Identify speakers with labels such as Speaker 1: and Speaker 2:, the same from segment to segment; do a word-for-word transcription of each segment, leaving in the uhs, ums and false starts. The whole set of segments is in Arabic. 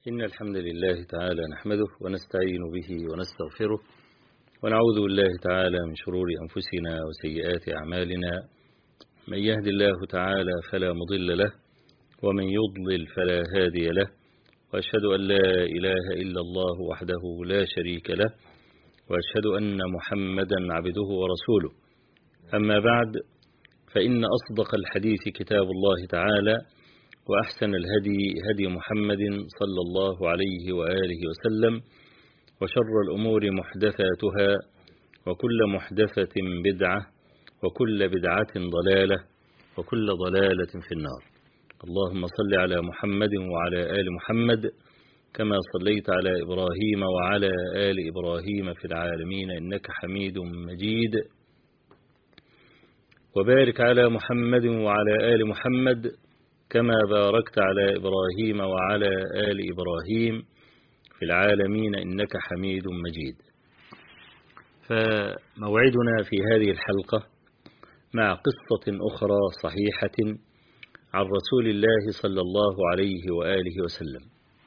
Speaker 1: إن الحمد لله تعالى نحمده ونستعين به ونستغفره ونعوذ بالله تعالى من شرور أنفسنا وسيئات أعمالنا. من يهد الله تعالى فلا مضل له ومن يضلل فلا هادي له، وأشهد أن لا إله إلا الله وحده لا شريك له، وأشهد أن محمدا عبده ورسوله. أما بعد، فإن أصدق الحديث كتاب الله تعالى، وأحسن الهدي هدي محمد صلى الله عليه وآله وسلم، وشر الأمور محدثاتها، وكل محدثة بدعة، وكل بدعة ضلالة، وكل ضلالة في النار. اللهم صل على محمد وعلى آل محمد كما صليت على إبراهيم وعلى آل إبراهيم في العالمين إنك حميد مجيد، وبارك على محمد وعلى آل محمد كما باركت على إبراهيم وعلى آل إبراهيم في العالمين إنك حميد مجيد. فموعدنا في هذه الحلقة مع قصة أخرى صحيحة عن رسول الله صلى الله عليه وآله وسلم.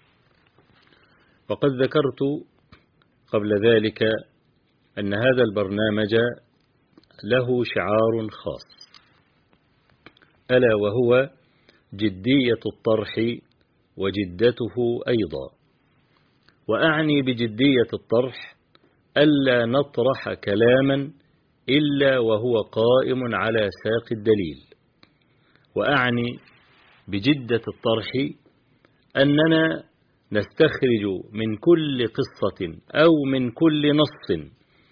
Speaker 1: وقد ذكرت قبل ذلك أن هذا البرنامج له شعار خاص، ألا وهو جدية الطرح وجدته أيضا. وأعني بجدية الطرح ألا نطرح كلاما إلا وهو قائم على ساق الدليل، وأعني بجدة الطرح أننا نستخرج من كل قصة أو من كل نص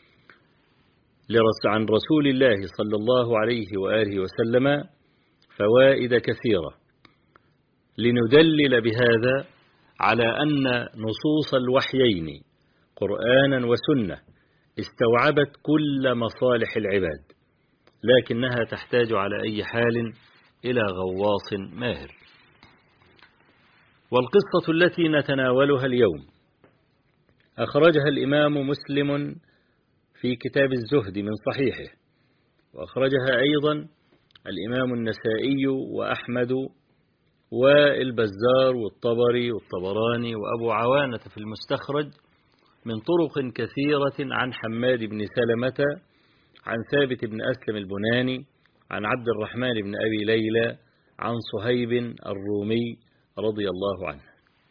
Speaker 1: عن رسول الله صلى الله عليه وآله وسلم فوائد كثيرة، لندلل بهذا على أن نصوص الوحيين قرآنا وسنة استوعبت كل مصالح العباد، لكنها تحتاج على أي حال إلى غواص ماهر. والقصة التي نتناولها اليوم أخرجها الإمام مسلم في كتاب الزهد من صحيحه، وأخرجها أيضا الإمام النسائي وأحمد والبزار والطبري والطبراني وأبو عوانة في المستخرج من طرق كثيرة عن حماد بن سلمة عن ثابت بن أسلم البناني عن عبد الرحمن بن أبي ليلى عن صهيب الرومي رضي الله عنه.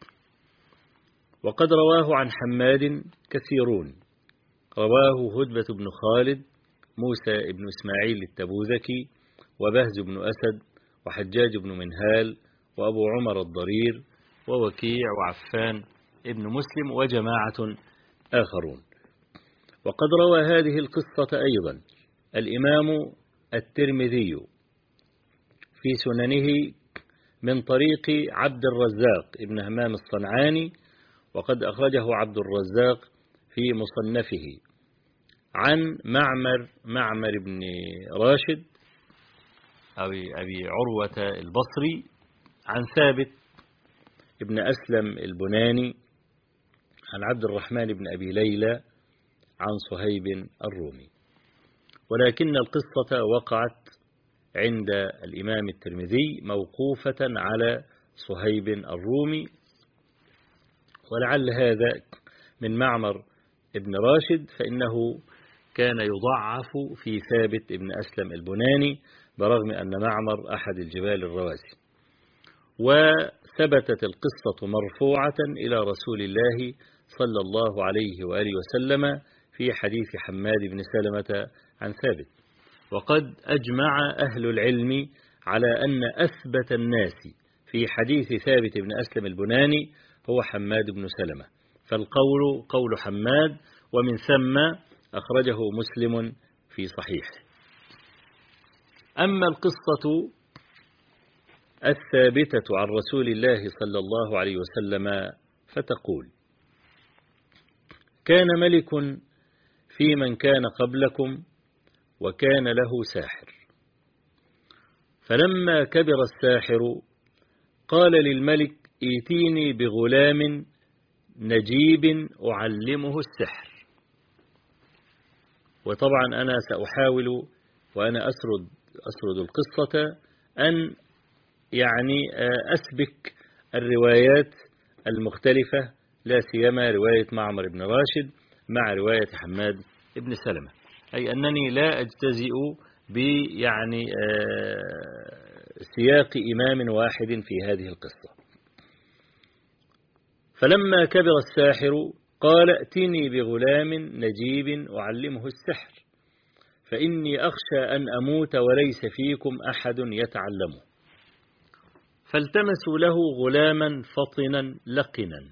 Speaker 1: وقد رواه عن حماد كثيرون، رواه هدبة بن خالد، موسى بن إسماعيل التبوذكي، وبهز بن أسد، وحجاج بن منهال، وأبو عمر الضرير، ووكيع، وعفان ابن مسلم، وجماعة آخرون. وقد روى هذه القصة أيضا الإمام الترمذي في سننه من طريق عبد الرزاق ابن همام الصنعاني، وقد أخرجه عبد الرزاق في مصنفه عن معمر معمر بن راشد أبي, أبي عروة البصري عن ثابت ابن أسلم البناني عن عبد الرحمن بن أبي ليلى عن صهيب الرومي. ولكن القصة وقعت عند الإمام الترمذي موقوفة على صهيب الرومي، ولعل هذا من معمر ابن راشد، فإنه كان يضعف في ثابت ابن أسلم البناني برغم أن معمر أحد الجبال الرواسي. وثبتت القصة مرفوعة إلى رسول الله صلى الله عليه وآله وسلم في حديث حماد بن سلمة عن ثابت. وقد أجمع أهل العلم على أن أثبت الناس في حديث ثابت بن أسلم البناني هو حماد بن سلمة، فالقول قول حماد، ومن ثم أخرجه مسلم في صحيحه. أما القصة الثابتة عن رسول الله صلى الله عليه وسلم فتقول: كان ملك في من كان قبلكم وكان له ساحر، فلما كبر الساحر قال للملك: ائتيني بغلام نجيب أعلمه السحر. وطبعا أنا سأحاول وأنا أسرد, أسرد القصة أن يعني أسبك الروايات المختلفة، لا سيما رواية معمر بن راشد مع رواية حماد بن سلمة، أي أنني لا أجتزئ بيعني سياق إمام واحد في هذه القصة. فلما كبر الساحر قال ائتني بغلام نجيب أعلمه السحر فإني أخشى أن أموت وليس فيكم أحد يتعلمه. فالتمسوا له غلاما فطنا لقنا،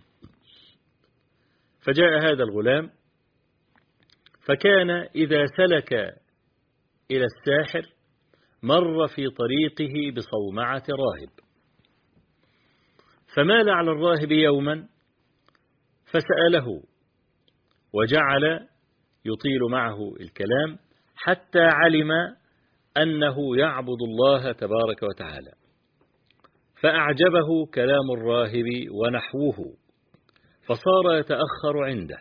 Speaker 1: فجاء هذا الغلام فكان إذا سلك إلى الساحر مر في طريقه بصومعة راهب، فمال على الراهب يوما فسأله وجعل يطيل معه الكلام حتى علم أنه يعبد الله تبارك وتعالى، فأعجبه كلام الراهب ونحوه فصار يتأخر عنده،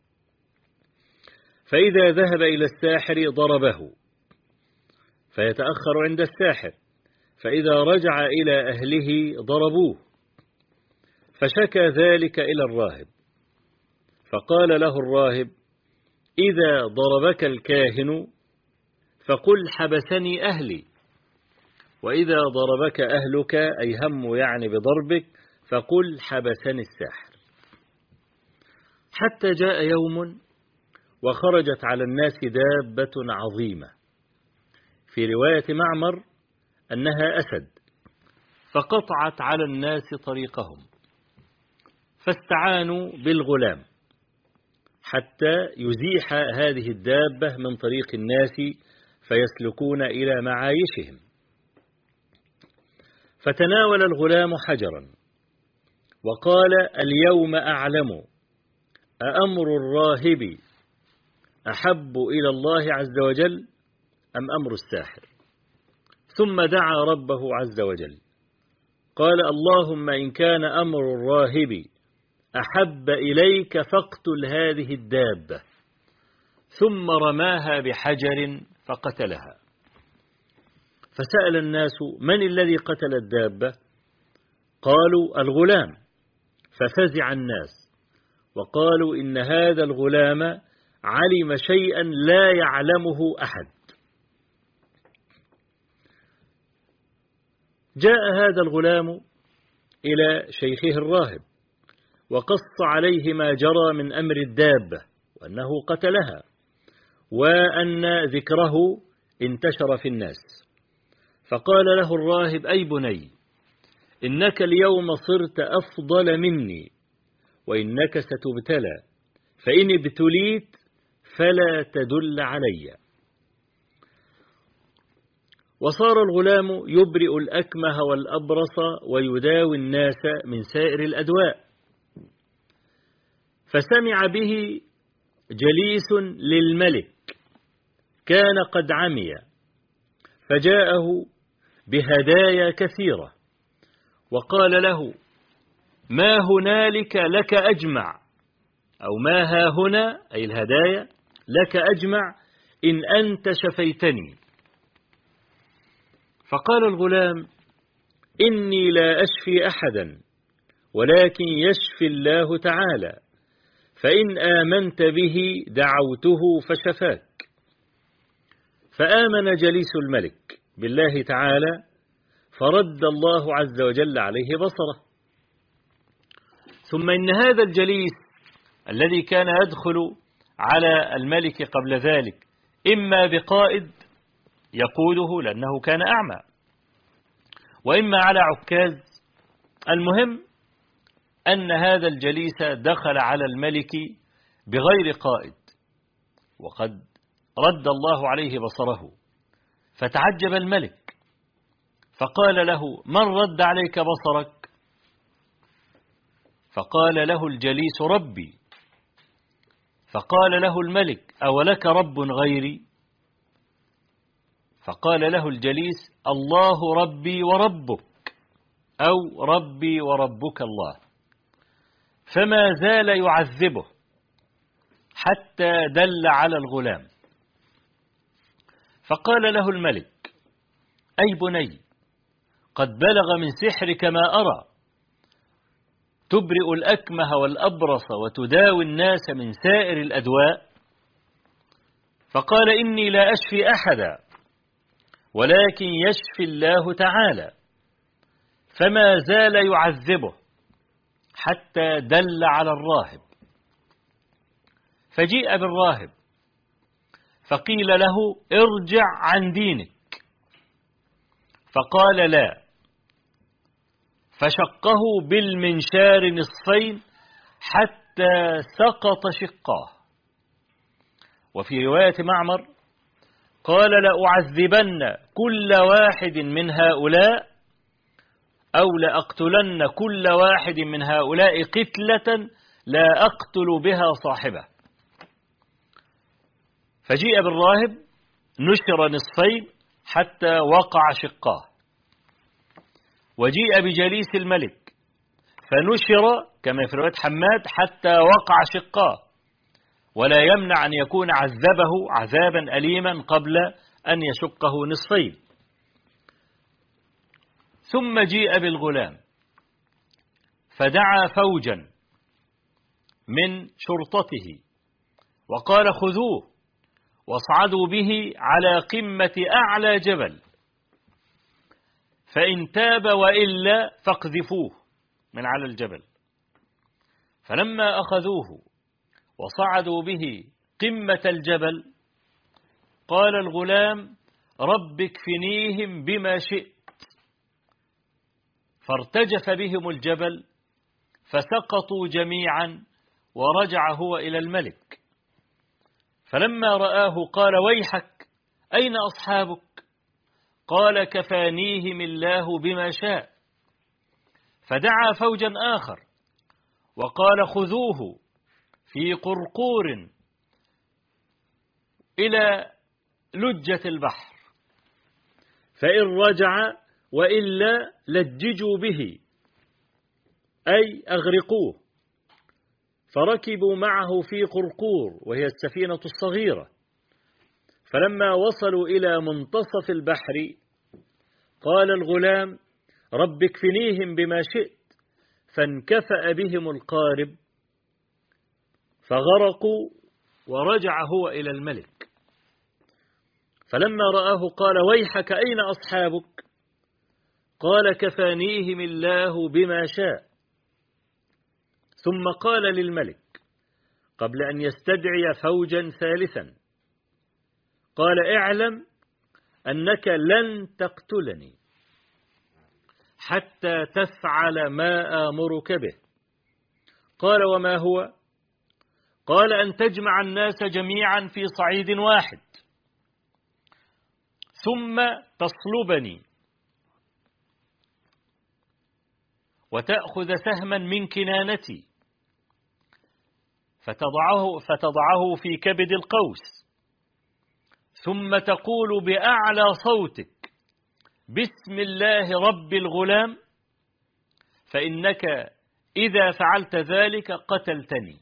Speaker 1: فإذا ذهب إلى الساحر ضربه فيتأخر عند الساحر، فإذا رجع إلى أهله ضربوه، فشكى ذلك إلى الراهب، فقال له الراهب إذا ضربك الكاهن فقل حبسني أهلي، وإذا ضربك أهلك أي هم يعني بضربك فقل حبسني الساحر. حتى جاء يوم وخرجت على الناس دابة عظيمة، في رواية معمر أنها أسد، فقطعت على الناس طريقهم، فاستعانوا بالغلام حتى يزيح هذه الدابة من طريق الناس فيسلكون إلى معايشهم. فتناول الغلام حجرا وقال اليوم أعلم أأمر الراهب أحب إلى الله عز وجل أم أمر الساحر؟ ثم دعا ربه عز وجل قال اللهم إن كان أمر الراهب أحب إليك فاقتل هذه الدابة، ثم رماها بحجر فقتلها. فسأل الناس من الذي قتل الدابة؟ قالوا الغلام، ففزع الناس وقالوا إن هذا الغلام علم شيئا لا يعلمه أحد. جاء هذا الغلام إلى شيخه الراهب وقص عليه ما جرى من أمر الدابة وأنه قتلها وأن ذكره انتشر في الناس، فقال له الراهب أي بني إنك اليوم صرت أفضل مني وإنك ستبتلى، فإن ابتليت فلا تدل علي. وصار الغلام يبرئ الأكمه والأبرص ويداوي الناس من سائر الأدواء. فسمع به جليس للملك كان قد عمي، فجاءه بهدايا كثيرة وقال له ما هنالك لك أجمع، أو ما ها هنا أي الهدايا لك أجمع إن أنت شفيتني. فقال الغلام إني لا أشفي أحدا ولكن يشفي الله تعالى، فإن آمنت به دعوته فشفاك. فآمن جليس الملك بالله تعالى فرد الله عز وجل عليه بصره. ثم إن هذا الجليس الذي كان يدخل على الملك قبل ذلك إما بقائد يقوده لأنه كان أعمى، وإما على عكاز، المهم أن هذا الجليس دخل على الملك بغير قائد، وقد رد الله عليه بصره. فتعجب الملك فقال له من رد عليك بصرك؟ فقال له الجليس ربي. فقال له الملك أولك رب غيري؟ فقال له الجليس الله ربي وربك، أو ربي وربك الله. فما زال يعذبه حتى دل على الغلام. فقال له الملك أي بني قد بلغ من سحرك ما أرى، تبرئ الأكمه والأبرص وتداوي الناس من سائر الأدواء؟ فقال إني لا أشفي أحدا ولكن يشفي الله تعالى. فما زال يعذبه حتى دل على الراهب، فجيء بالراهب فقيل له ارجع عن دينك، فقال لا، فشقه بالمنشار نصفين حتى سقط شقاه. وفي رواية معمر قال لأعذبن كل واحد من هؤلاء أو لأقتلن كل واحد من هؤلاء قتلة لا أقتل بها صاحبه. فجيء بالراهب نشر نصفين حتى وقع شقاه، وجيء بجليس الملك فنشر كما في رواية حماد حتى وقع شقاه، ولا يمنع أن يكون عذبه عذابا أليما قبل أن يشقه نصفين. ثم جيء بالغلام فدعا فوجا من شرطته وقال خذوه واصعدوا به على قمة أعلى جبل، فإن تاب وإلا فاقذفوه من على الجبل. فلما أخذوه وصعدوا به قمة الجبل قال الغلام رب اكفنيهم بما شئت، فارتجف بهم الجبل فسقطوا جميعا ورجع هو إلى الملك. فلما رآه قال ويحك أين أصحابك؟ قال كفانيهم الله بما شاء. فدعا فوجا آخر وقال خذوه في قرقور إلى لجة البحر، فإن رجع وإلا لججوا به أي أغرقوه. فركبوا معه في قرقور وهي السفينة الصغيرة. فلما وصلوا إلى منتصف البحر قال الغلام رب اكفنيهم بما شئت، فانكفأ بهم القارب فغرقوا ورجع هو إلى الملك. فلما رآه قال ويحك أين أصحابك؟ قال كفانيهم الله بما شاء. ثم قال للملك قبل أن يستدعي فوجا ثالثا قال اعلم أنك لن تقتلني حتى تفعل ما آمرك به. قال وما هو؟ قال أن تجمع الناس جميعا في صعيد واحد ثم تصلبني وتأخذ سهما من كنانتي فتضعه, فتضعه في كبد القوس، ثم تقول بأعلى صوتك بسم الله رب الغلام، فإنك إذا فعلت ذلك قتلتني.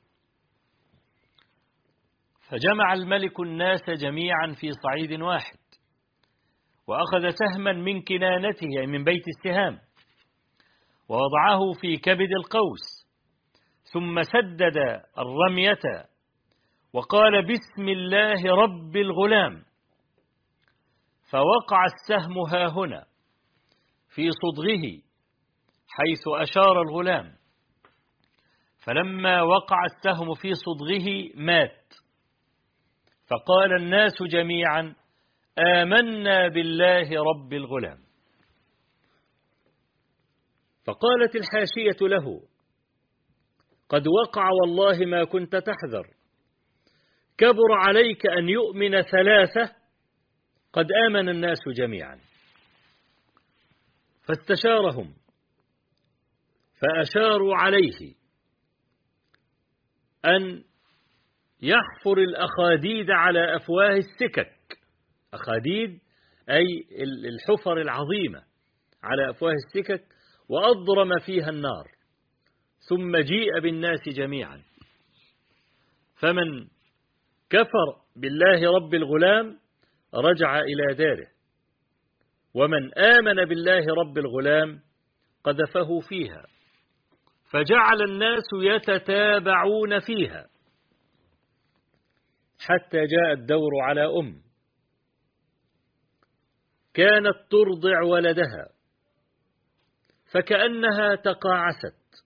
Speaker 1: فجمع الملك الناس جميعا في صعيد واحد وأخذ سهما من كنانته أي من بيت السهام ووضعه في كبد القوس، ثم سدد الرمية وقال بسم الله رب الغلام، فوقع السهم هاهنا في صدغه حيث أشار الغلام. فلما وقع السهم في صدغه مات. فقال الناس جميعا آمنا بالله رب الغلام. فقالت الحاشية له قد وقع والله ما كنت تحذر، كبر عليك أن يؤمن ثلاثة قد آمن الناس جميعا. فاستشارهم فأشاروا عليه أن يحفر الأخاديد على أفواه السكك، أخاديد أي الحفر العظيمة على أفواه السكك، وأضرم فيها النار، ثم جيء بالناس جميعا. فمن كفر بالله رب الغلام رجع إلى داره، ومن آمن بالله رب الغلام قذفه فيها فجعل الناس يتتابعون فيها حتى جاء الدور على أم كانت ترضع ولدها، فكأنها تقاعست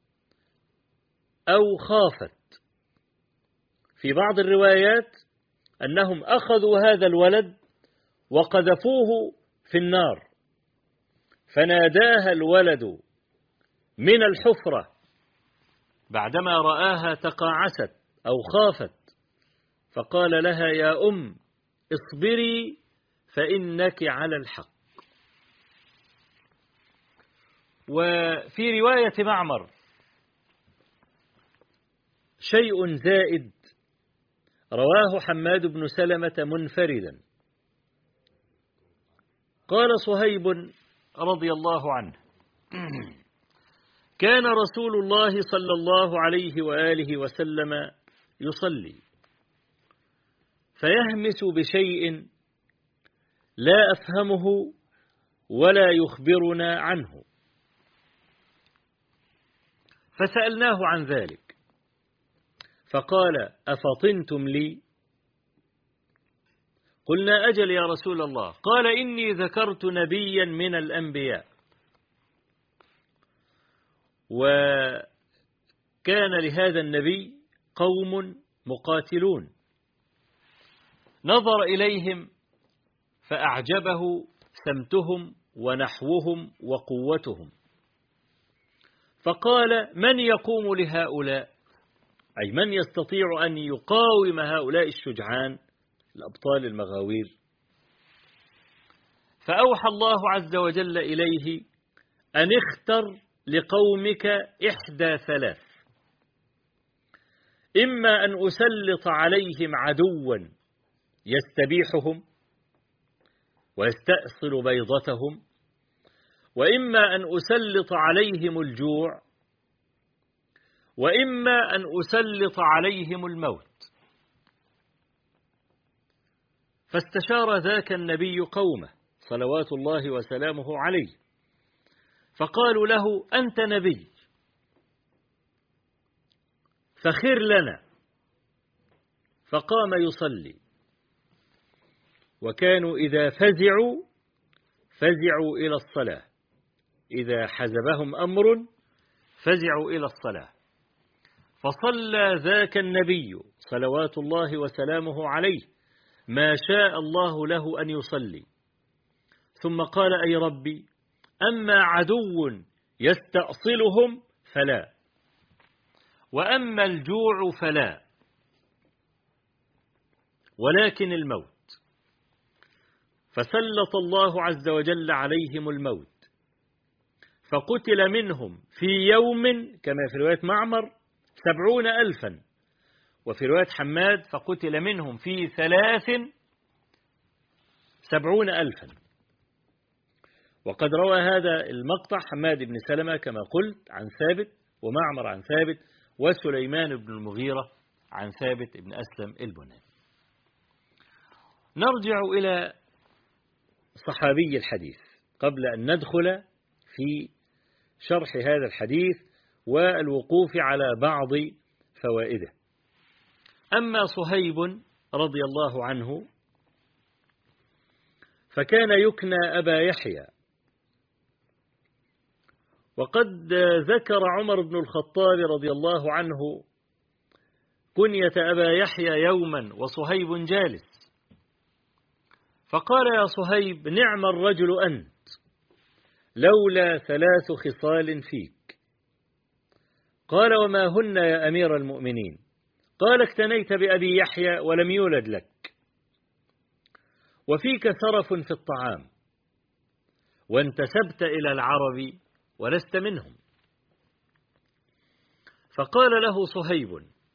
Speaker 1: أو خافت. في بعض الروايات أنهم أخذوا هذا الولد وقذفوه في النار، فناداها الولد من الحفرة بعدما رآها تقاعست أو خافت، فقال لها: يا أم اصبري فإنك على الحق. وفي رواية معمر شيء زائد رواه حماد بن سلمة منفردا، قال صهيب رضي الله عنه: كان رسول الله صلى الله عليه وآله وسلم يصلي فيهمس بشيء لا أفهمه ولا يخبرنا عنه، فسألناه عن ذلك فقال: أفطنتم لي؟ قلنا: أجل يا رسول الله. قال: إني ذكرت نبيا من الأنبياء، وكان لهذا النبي قوم مقاتلون، نظر إليهم فأعجبه سمتهم ونحوهم وقوتهم، فقال: من يقوم لهؤلاء؟ أي من يستطيع أن يقاوم هؤلاء الشجعان الأبطال المغاوير؟ فأوحى الله عز وجل إليه أن اختر لقومك إحدى ثلاث: إما أن أسلط عليهم عدوا يستبيحهم ويستأصل بيضتهم، وإما أن أسلط عليهم الجوع، وإما أن أسلط عليهم الموت. فاستشار ذاك النبي قومه صلوات الله وسلامه عليه، فقالوا له: أنت نبي فخر لنا. فقام يصلي، وكانوا إذا فزعوا فزعوا إلى الصلاة، إذا حزبهم أمر فزعوا إلى الصلاة. فصلى ذاك النبي صلوات الله وسلامه عليه ما شاء الله له أن يصلي، ثم قال: أي ربي، أما عدو يستأصلهم فلا، وأما الجوع فلا، ولكن الموت. فسلط الله عز وجل عليهم الموت، فقتل منهم في يوم كما في رواية معمر سبعون ألفا، وفي رواية حماد فقتل منهم في ثلاث سبعون ألفا. وقد روى هذا المقطع حماد بن سلمة كما قلت عن ثابت، ومعمر عن ثابت، وسليمان بن المغيرة عن ثابت بن أسلم البناني. نرجع إلى صحابي الحديث قبل أن ندخل في شرح هذا الحديث والوقوف على بعض فوائده. أما صهيب رضي الله عنه فكان يكنى أبا يحيى، وقد ذكر عمر بن الخطاب رضي الله عنه كنية أبا يحيى يوما وصهيب جالس، فقال: يا صهيب، نعم الرجل أنت، لولا ثلاث خصال فيك. قال: وما هن يا أمير المؤمنين؟ قال: اكتنيت بأبي يحيى ولم يولد لك، وفيك سرف في الطعام، وانتسبت إلى العرب ولست منهم. فقال له صهيب: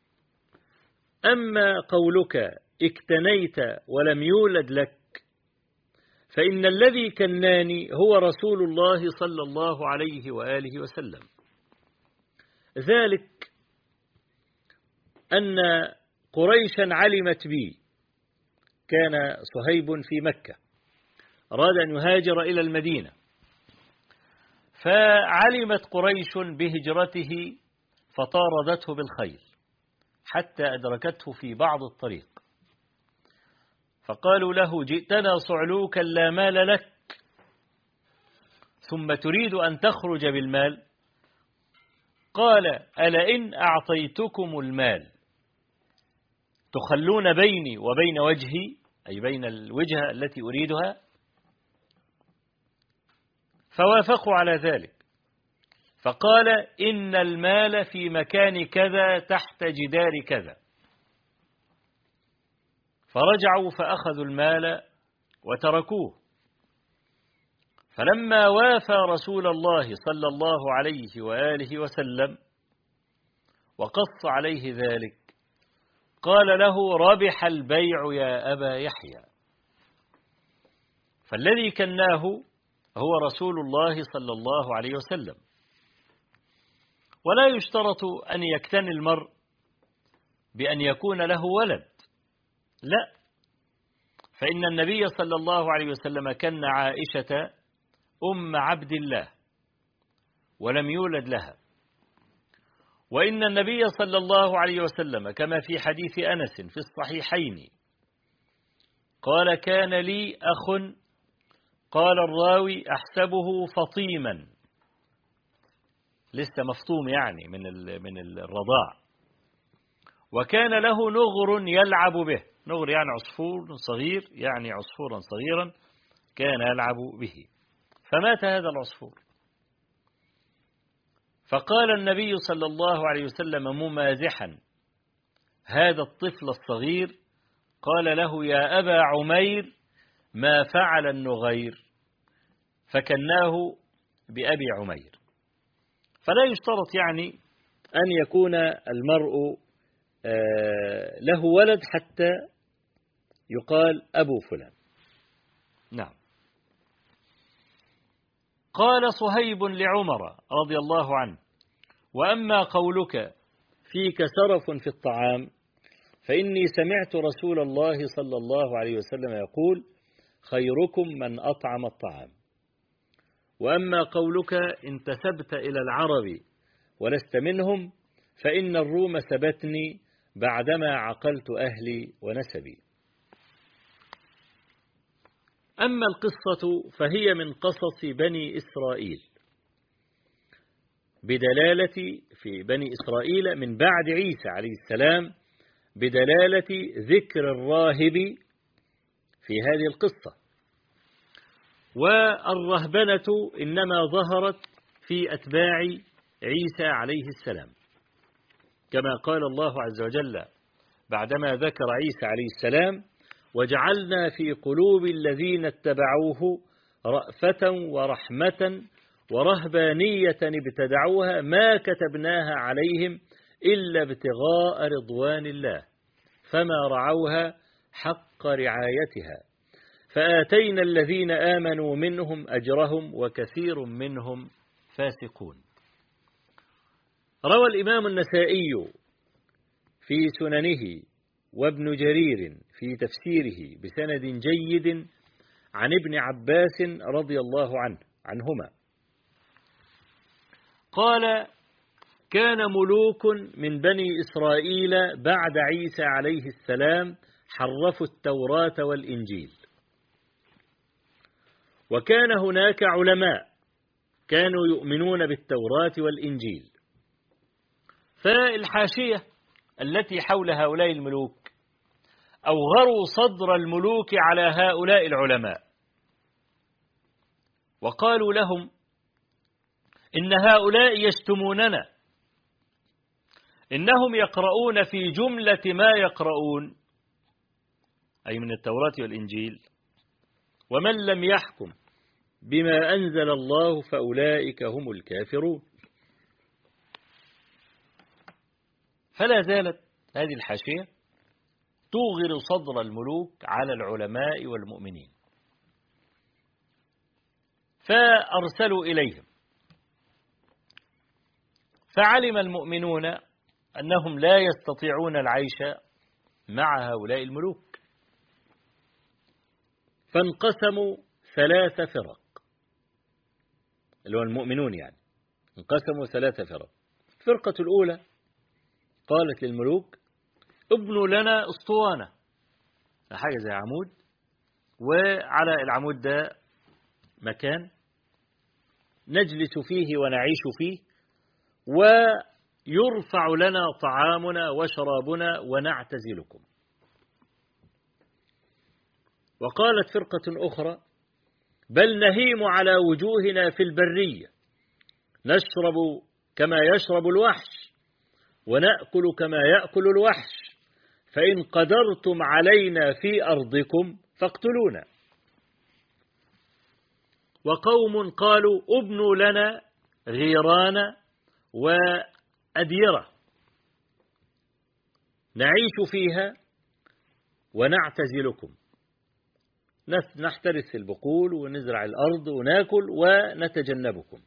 Speaker 1: أما قولك اكتنيت ولم يولد لك، فإن الذي كناني هو رسول الله صلى الله عليه وآله وسلم، ذلك أن قريشا علمت بي. كان صهيب في مكة، أراد أن يهاجر إلى المدينة، فعلمت قريش بهجرته فطاردته بالخيل حتى أدركته في بعض الطريق، فقالوا له جئتنا صعلوكا لا مال لك ثم تريد أن تخرج بالمال؟ قال ألئن أعطيتكم المال تخلون بيني وبين وجهي، أي بين الوجهة التي أريدها؟ فوافقوا على ذلك، فقال إن المال في مكان كذا تحت جدار كذا، فرجعوا فأخذوا المال وتركوه. فلما وافى رسول الله صلى الله عليه وآله وسلم وقص عليه ذلك قال له ربح البيع يا أبا يحيى. فالذي كناه هو رسول الله صلى الله عليه وسلم. ولا يشترط أن يكتني المرء بأن يكون له ولد، لا، فإن النبي صلى الله عليه وسلم كن عائشة أم عبد الله ولم يولد لها، وإن النبي صلى الله عليه وسلم كما في حديث أنس في الصحيحين قال كان لي أخ، قال الراوي أحسبه فطيما، لسه مفطوم يعني من من الرضاع، وكان له نغر يلعب به، نغر يعني عصفور صغير، يعني عصفورا صغيرا كان يلعب به، فمات هذا العصفور. فقال النبي صلى الله عليه وسلم ممازحا هذا الطفل الصغير، قال له يا أبا عمير ما فعل النغير، فكناه بأبي عمير. فلا يشترط يعني أن يكون المرء له ولد حتى يقال أبو فلان. نعم. قال صهيب لعمر رضي الله عنه وأما قولك فيك سرف في الطعام فإني سمعت رسول الله صلى الله عليه وسلم يقول خيركم من أطعم الطعام. وأما قولك انتسبت إلى العرب ولست منهم فإن الروم سبتني بعدما عقلت أهلي ونسبي. أما القصة فهي من قصص بني إسرائيل بدلالة في بني إسرائيل من بعد عيسى عليه السلام بدلالة ذكر الراهب في هذه القصة. والرهبنة إنما ظهرت في أتباع عيسى عليه السلام، كما قال الله عز وجل بعدما ذكر عيسى عليه السلام وجعلنا في قلوب الذين اتبعوه رأفة ورحمة ورهبانية ابتدعوها ما كتبناها عليهم إلا ابتغاء رضوان الله فما رعوها حق رعايتها فآتينا الذين آمنوا منهم أجرهم وكثير منهم فاسقون. روى الإمام النسائي في سننه وابن جرير في تفسيره بسند جيد عن ابن عباس رضي الله عنه عنهما قال كان ملوك من بني إسرائيل بعد عيسى عليه السلام حرفوا التوراة والإنجيل، وكان هناك علماء كانوا يؤمنون بالتوراة والإنجيل، فالحاشية التي حول هؤلاء الملوك أوغروا صدر الملوك على هؤلاء العلماء وقالوا لهم إن هؤلاء يشتموننا، إنهم يقرؤون في جملة ما يقرؤون أي من التوراة والإنجيل ومن لم يحكم بما أنزل الله فأولئك هم الكافرون. فلا زالت هذه الحاشية توغر صدر الملوك على العلماء والمؤمنين، فأرسلوا إليهم، فعلم المؤمنون أنهم لا يستطيعون العيش مع هؤلاء الملوك، فانقسموا ثلاث فرق. اللي هو المؤمنون يعني، انقسموا ثلاثة فرق. الفرقة الأولى قالت للملوك ابنوا لنا اسطوانة، حاجة زي عمود، وعلى العمود ده مكان نجلس فيه ونعيش فيه، ويرفع لنا طعامنا وشرابنا ونعتزلكم. وقالت فرقة أخرى بل نهيم على وجوهنا في البرية، نشرب كما يشرب الوحش ونأكل كما يأكل الوحش، فإن قدرتم علينا في أرضكم فاقتلونا. وقوم قالوا ابنوا لنا غيران وأديرة نعيش فيها ونعتزلكم، نحترث البقول ونزرع الأرض وناكل ونتجنبكم.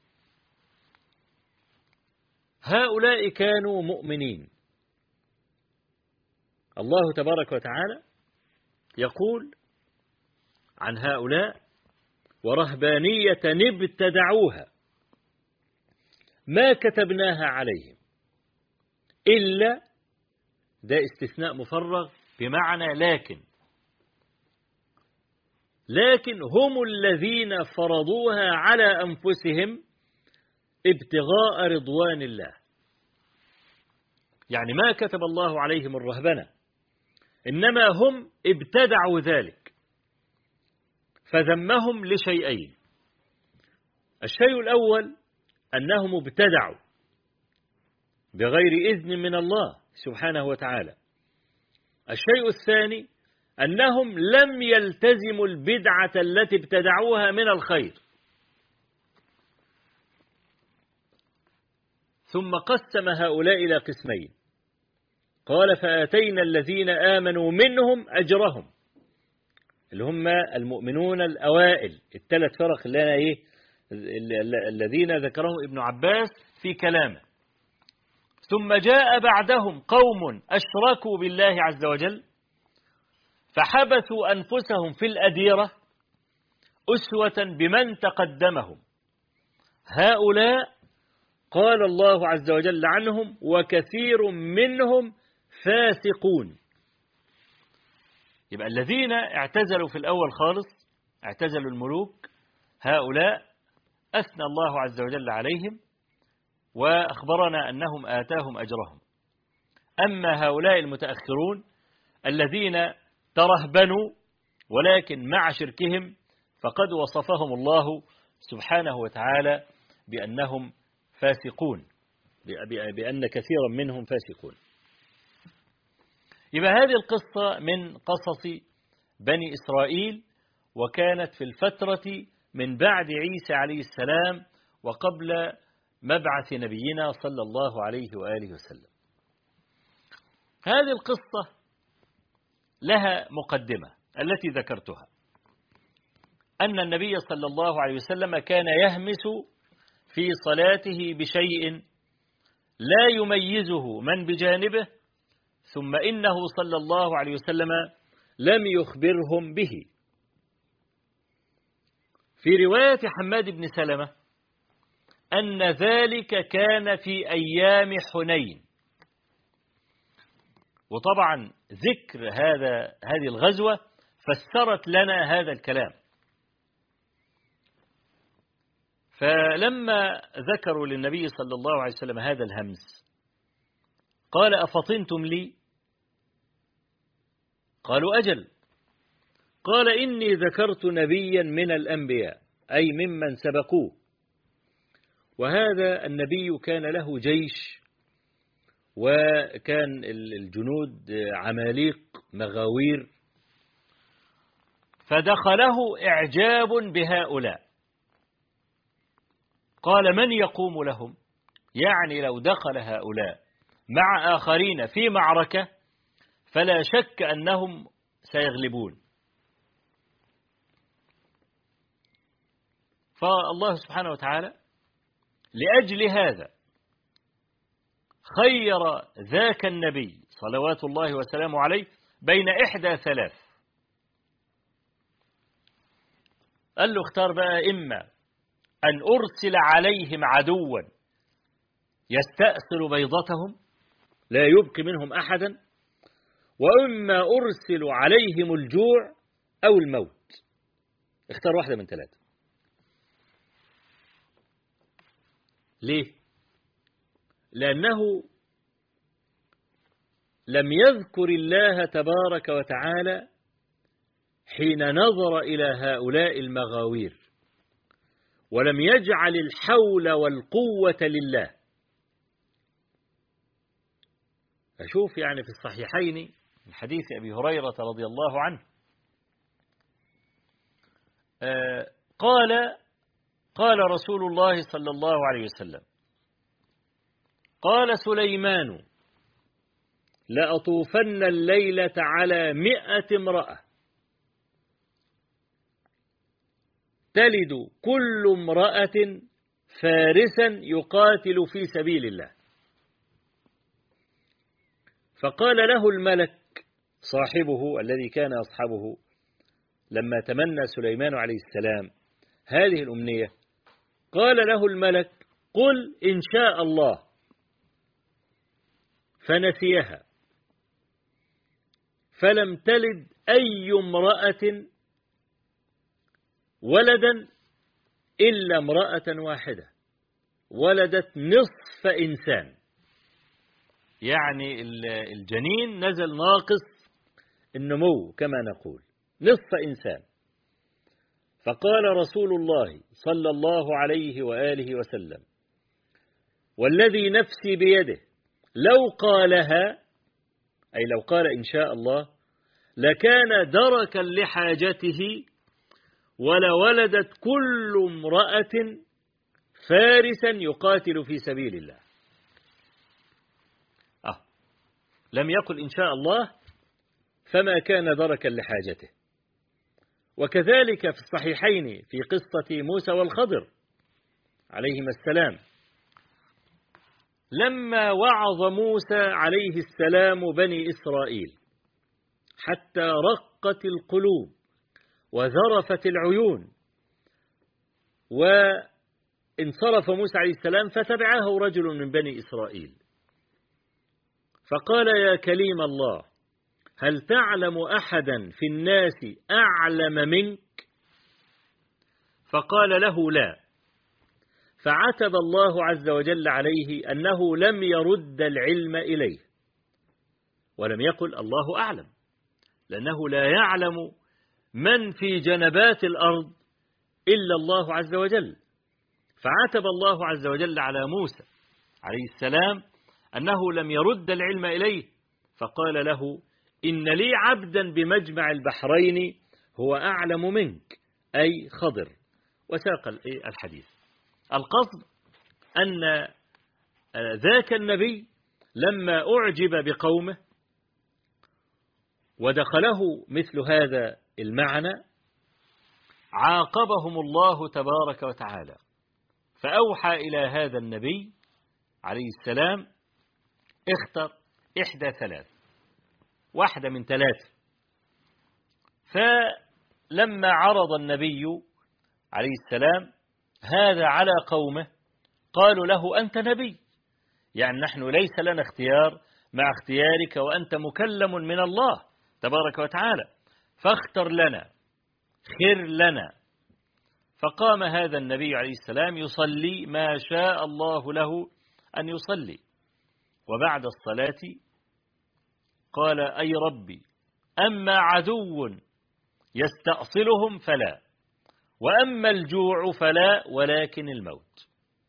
Speaker 1: هؤلاء كانوا مؤمنين. الله تبارك وتعالى يقول عن هؤلاء ورهبانية ابتدعوها ما كتبناها عليهم إلا، ده استثناء مفرغ بمعنى لكن، لكن هم الذين فرضوها على أنفسهم ابتغاء رضوان الله. يعني ما كتب الله عليهم الرهبنة، إنما هم ابتدعوا ذلك، فذمهم لشيئين. الشيء الأول أنهم ابتدعوا بغير إذن من الله سبحانه وتعالى. الشيء الثاني أنهم لم يلتزموا البدعة التي ابتدعوها من الخير. ثم قسم هؤلاء إلى قسمين، قال فآتينا الذين آمنوا منهم أجرهم، اللي هم المؤمنون الأوائل، الثلاث فرق اللي أنا إيه الذين ذكرهم ابن عباس في كلامه. ثم جاء بعدهم قوم أشركوا بالله عز وجل فحبثوا أنفسهم في الأديرة أسوة بمن تقدمهم. هؤلاء قال الله عز وجل عنهم وكثير منهم فاسقون. يبقى الذين اعتزلوا في الأول خالص، اعتزلوا الملوك، هؤلاء أثنى الله عز وجل عليهم وأخبرنا أنهم آتاهم أجرهم. أما هؤلاء المتأخرون الذين ترهبنوا ولكن مع شركهم فقد وصفهم الله سبحانه وتعالى بأنهم فاسقون، بأن كثيرا منهم فاسقون. يبقى هذه القصة من قصص بني إسرائيل، وكانت في الفترة من بعد عيسى عليه السلام وقبل مبعث نبينا صلى الله عليه وآله وسلم. هذه القصة لها مقدمة التي ذكرتها، أن النبي صلى الله عليه وسلم كان يهمس في صلاته بشيء لا يميزه من بجانبه، ثم إنه صلى الله عليه وسلم لم يخبرهم به. في رواية حماد بن سلمة أن ذلك كان في أيام حنين. وطبعا ذكر هذا هذه الغزوة فسرت لنا هذا الكلام. فلما ذكروا للنبي صلى الله عليه وسلم هذا الهمس قال أفطنتم لي؟ قالوا أجل. قال إني ذكرت نبيا من الأنبياء، أي ممن سبقوه، وهذا النبي كان له جيش وكان الجنود عماليق مغاوير، فدخله إعجاب بهؤلاء. قال من يقوم لهم؟ يعني لو دخل هؤلاء مع آخرين في معركة فلا شك أنهم سيغلبون. فالله سبحانه وتعالى لأجل هذا خير ذاك النبي صلوات الله وسلامه عليه بين إحدى ثلاث. قال له اختار بقى إما أن أرسل عليهم عدوا يستأصل بيضتهم لا يبقي منهم أحدا، وإما أرسل عليهم الجوع أو الموت. اختار واحدة من ثلاثة. ليه؟ لأنه لم يذكر الله تبارك وتعالى حين نظر إلى هؤلاء المغاوير، ولم يجعل الحول والقوة لله. أشوف يعني في الصحيحين من حديث أبي هريرة رضي الله عنه آه قال قال رسول الله صلى الله عليه وسلم: قال سليمان: لأطوفن الليلة على مئة امرأة تلد كل امرأة فارسا يقاتل في سبيل الله. فقال له الملك صاحبه الذي كان أصحابه لما تمنى سليمان عليه السلام هذه الأمنية، قال له الملك: قل إن شاء الله. فنسيها، فلم تلد أي امرأة ولدا إلا امرأة واحدة ولدت نصف إنسان، يعني الجنين نزل ناقص النمو كما نقول، نصف إنسان. فقال رسول الله صلى الله عليه وآله وسلم: والذي نفسي بيده لو قالها، أي لو قال إن شاء الله، لكان دركا لحاجته ولولدت كل امرأة فارسا يقاتل في سبيل الله. آه. لم يقل إن شاء الله فما كان دركا لحاجته. وكذلك في الصحيحين في قصة موسى والخضر عليهما السلام، لما وعظ موسى عليه السلام بني إسرائيل حتى رقت القلوب وذرفت العيون، وانصرف موسى عليه السلام فتبعه رجل من بني إسرائيل فقال: يا كليم الله، هل تعلم أحدا في الناس أعلم منك؟ فقال له: لا. فعتب الله عز وجل عليه أنه لم يرد العلم إليه، ولم يقل الله أعلم، لأنه لا يعلم من في جنبات الأرض إلا الله عز وجل. فعتب الله عز وجل على موسى عليه السلام أنه لم يرد العلم إليه، فقال له: إن لي عبدا بمجمع البحرين هو أعلم منك، أي خضر. وساق الحديث. القصد أن ذاك النبي لما أعجب بقومه ودخله مثل هذا المعنى عاقبهم الله تبارك وتعالى، فأوحى إلى هذا النبي عليه السلام: اختر إحدى ثلاث، واحدة من ثلاثة. فلما عرض النبي عليه السلام هذا على قومه قالوا له: أنت نبي، يعني نحن ليس لنا اختيار مع اختيارك وأنت مكلم من الله تبارك وتعالى، فاختر لنا، خر لنا. فقام هذا النبي عليه السلام يصلي ما شاء الله له أن يصلي، وبعد الصلاة قال: أي ربي، أما عدو يستأصلهم فلا، وأما الجوع فلا، ولكن الموت.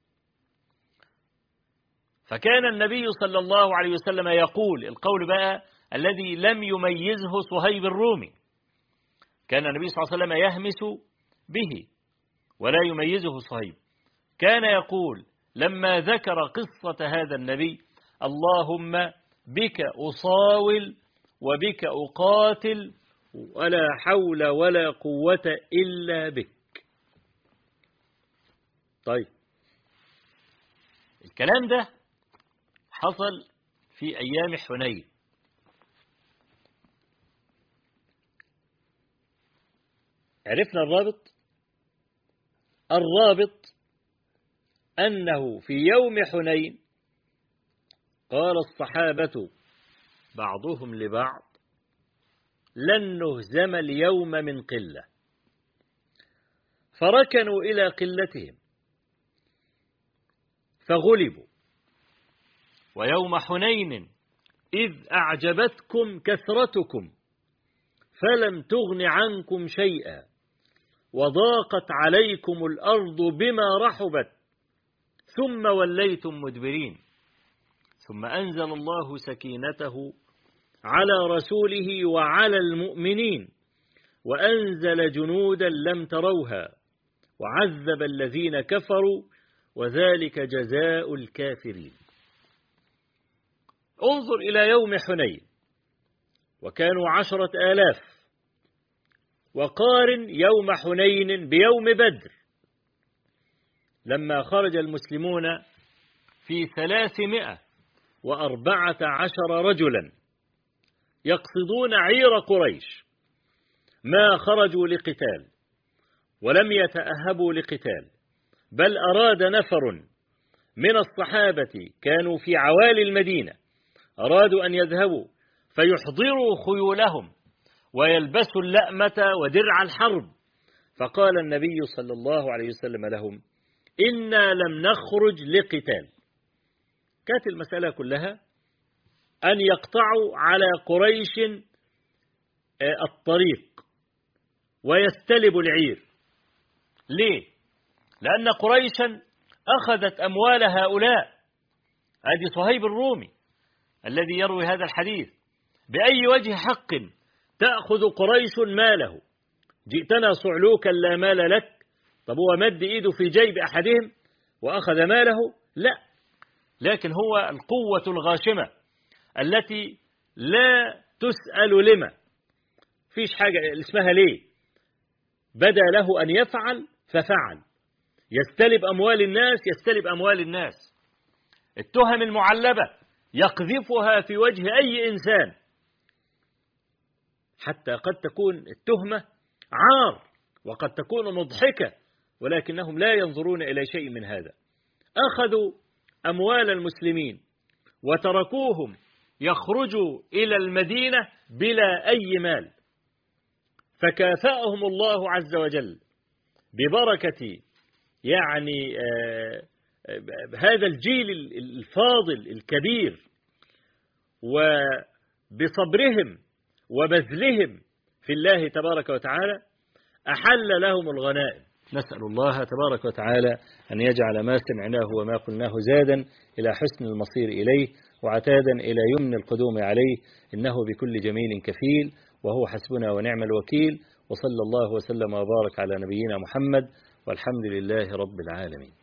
Speaker 1: فكان النبي صلى الله عليه وسلم يقول القول بقى الذي لم يميزه صهيب الرومي، كان النبي صلى الله عليه وسلم يهمس به ولا يميزه صهيب، كان يقول لما ذكر قصة هذا النبي: اللهم بك أصاول وبك أقاتل ولا حول ولا قوة إلا بك. طيب، الكلام ده حصل في أيام حنين. عرفنا الرابط؟ الرابط أنه في يوم حنين قال الصحابة بعضهم لبعض لن نهزم اليوم من قلة، فركنوا إلى قلتهم فغلبوا. ويوم حنين إذ أعجبتكم كثرتكم فلم تغن عنكم شيئا وضاقت عليكم الأرض بما رحبت ثم وليتم مدبرين، ثم أنزل الله سكينته على رسوله وعلى المؤمنين وأنزل جنودا لم تروها وعذب الذين كفروا وذلك جزاء الكافرين. انظر إلى يوم حنين وكانوا عشرة آلاف، وقارن يوم حنين بيوم بدر لما خرج المسلمون في ثلاثمائة وأربعة عشر رجلا يقصدون عير قريش، ما خرجوا لقتال ولم يتأهبوا لقتال، بل أراد نفر من الصحابة كانوا في عوالي المدينة أرادوا أن يذهبوا فيحضروا خيولهم ويلبسوا اللأمة ودرع الحرب، فقال النبي صلى الله عليه وسلم لهم إنا لم نخرج لقتال. كانت المسألة كلها أن يقطعوا على قريش الطريق ويستلبوا العير. ليه؟ لأن قريشا أخذت أموال هؤلاء. هذه صهيب الرومي الذي يروي هذا الحديث، بأي وجه حق تأخذ قريش ماله؟ جئتنا صعلوكا لا مال لك. طب هو مد إيده في جيب أحدهم وأخذ ماله؟ لا، لكن هو القوة الغاشمة التي لا تسأل لما، فيش حاجة اسمها ليه، بدا له أن يفعل ففعل، يستلب أموال الناس يستلب أموال الناس، التهم المعلبة يقذفها في وجه أي إنسان، حتى قد تكون التهمة عار وقد تكون مضحكة، ولكنهم لا ينظرون إلى شيء من هذا. أخذوا أموال المسلمين وتركوهم يخرجوا إلى المدينة بلا أي مال، فكافأهم الله عز وجل ببركة يعني آه هذا الجيل الفاضل الكبير وبصبرهم وبذلهم في الله تبارك وتعالى أحل لهم الغنائم. نسأل الله تبارك وتعالى أن يجعل ما سمعناه وما قلناه زادا إلى حسن المصير إليه وعتادا إلى يمن القدوم عليه، إنه بكل جميل كفيل وهو حسبنا ونعم الوكيل. وصلى الله وسلم وبارك على نبينا محمد والحمد لله رب العالمين.